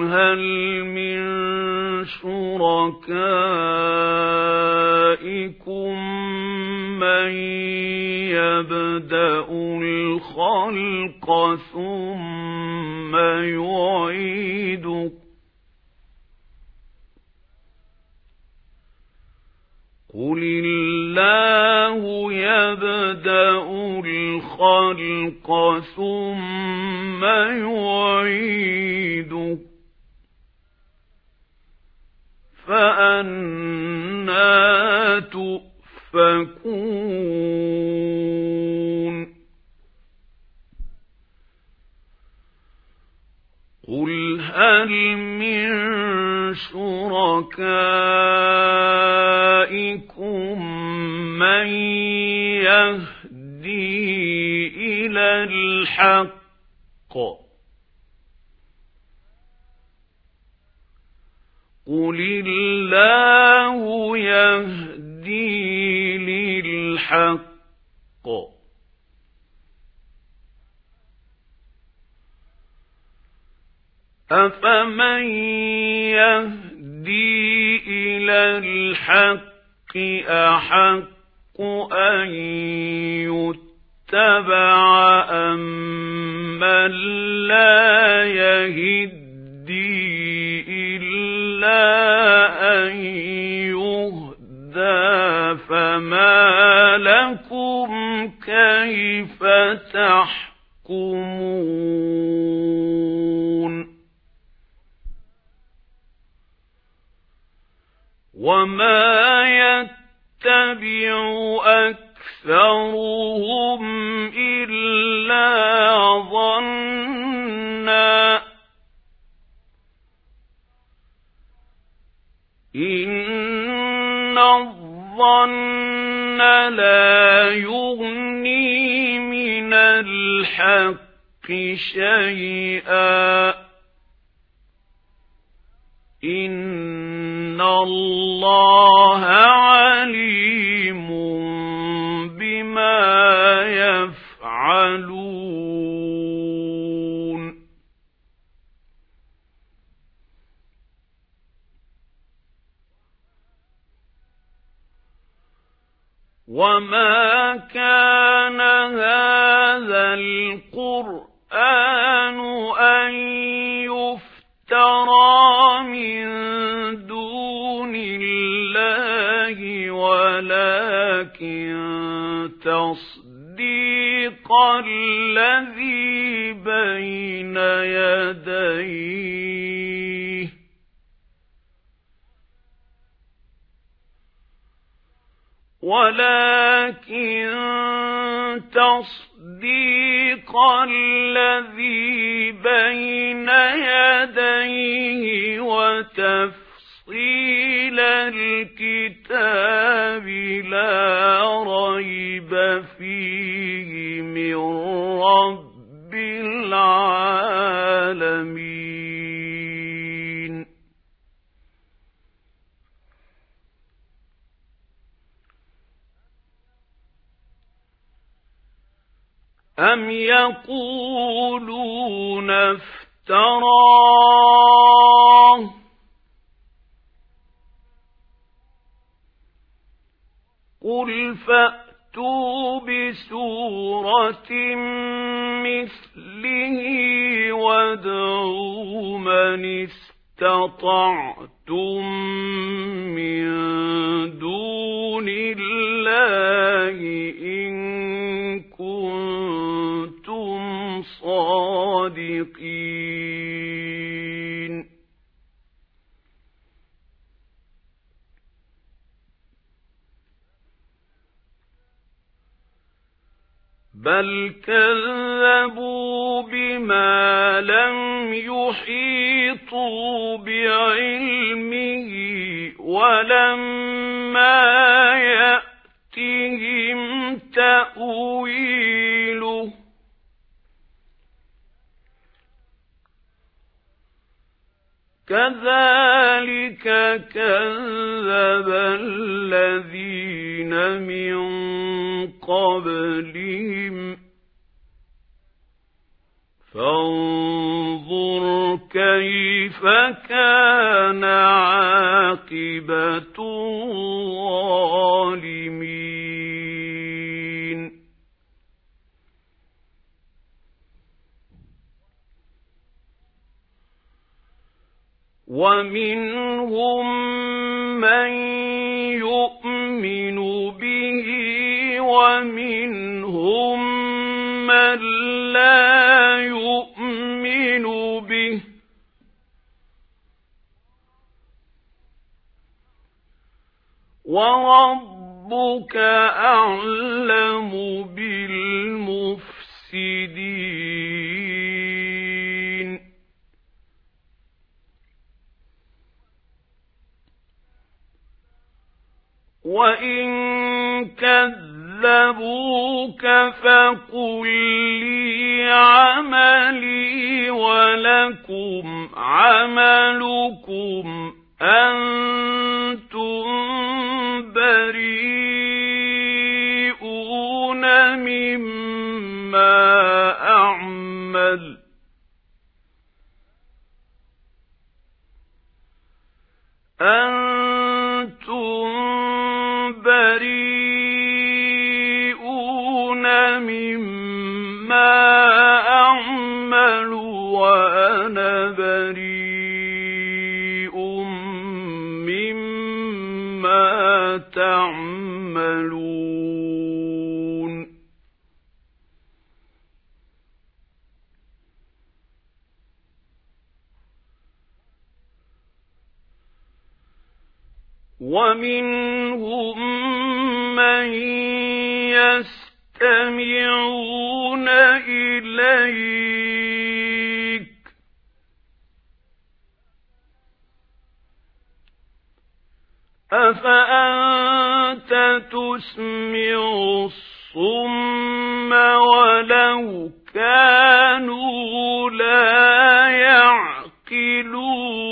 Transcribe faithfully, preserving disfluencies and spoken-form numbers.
هل من شركائكم من يبدأ الخلق ثم يعيده قل الله يبدأ الخلق ثم يعيده فأنى تؤفكون قل هل من شركائكم من يهدي إلى الحق قل الله يهدي للحق أفمن يهدي إلى الحق أحق أن يتبع أمن لا يهدي إلا أن يهدى فما لكم كيف تحكمون وما يتبع أكثرهم إلا ظنًّا إن الظن لا يغني من الحق شيئا إن الله عليم بما يفعلون وما كان هذا القرآن أن يفترى من دون الله ولكن تصديق الذي بين يديه ولكن تصديق الذي بين يديه وتفصيل الكتاب لا ريب فيه من رب العالمين أم يقولون افتراه قل فأتوا بسورة مثله وادعوا من استطعتم من دون الله إن كنتم صادقين بل كذبوا بما لم يحيطوا بعلمه ولما يأتهم تأويله كذلك كذب الذين من قبلهم فانظر كيف كان عاقبة الظالمين ومنهم من يؤمن به ومنهم من لا يؤمن به وربك أعلم بالمفسدين وإن كذبوك فقل لي عملي ولكم عملكم أنتم بريئون مما أعمل أنتم بريئون مما أعمل وأنا بريء مما تعملون ومنهم من يستمعون إليك أفأنت تسمع الصم ولو كانوا لا يعقلون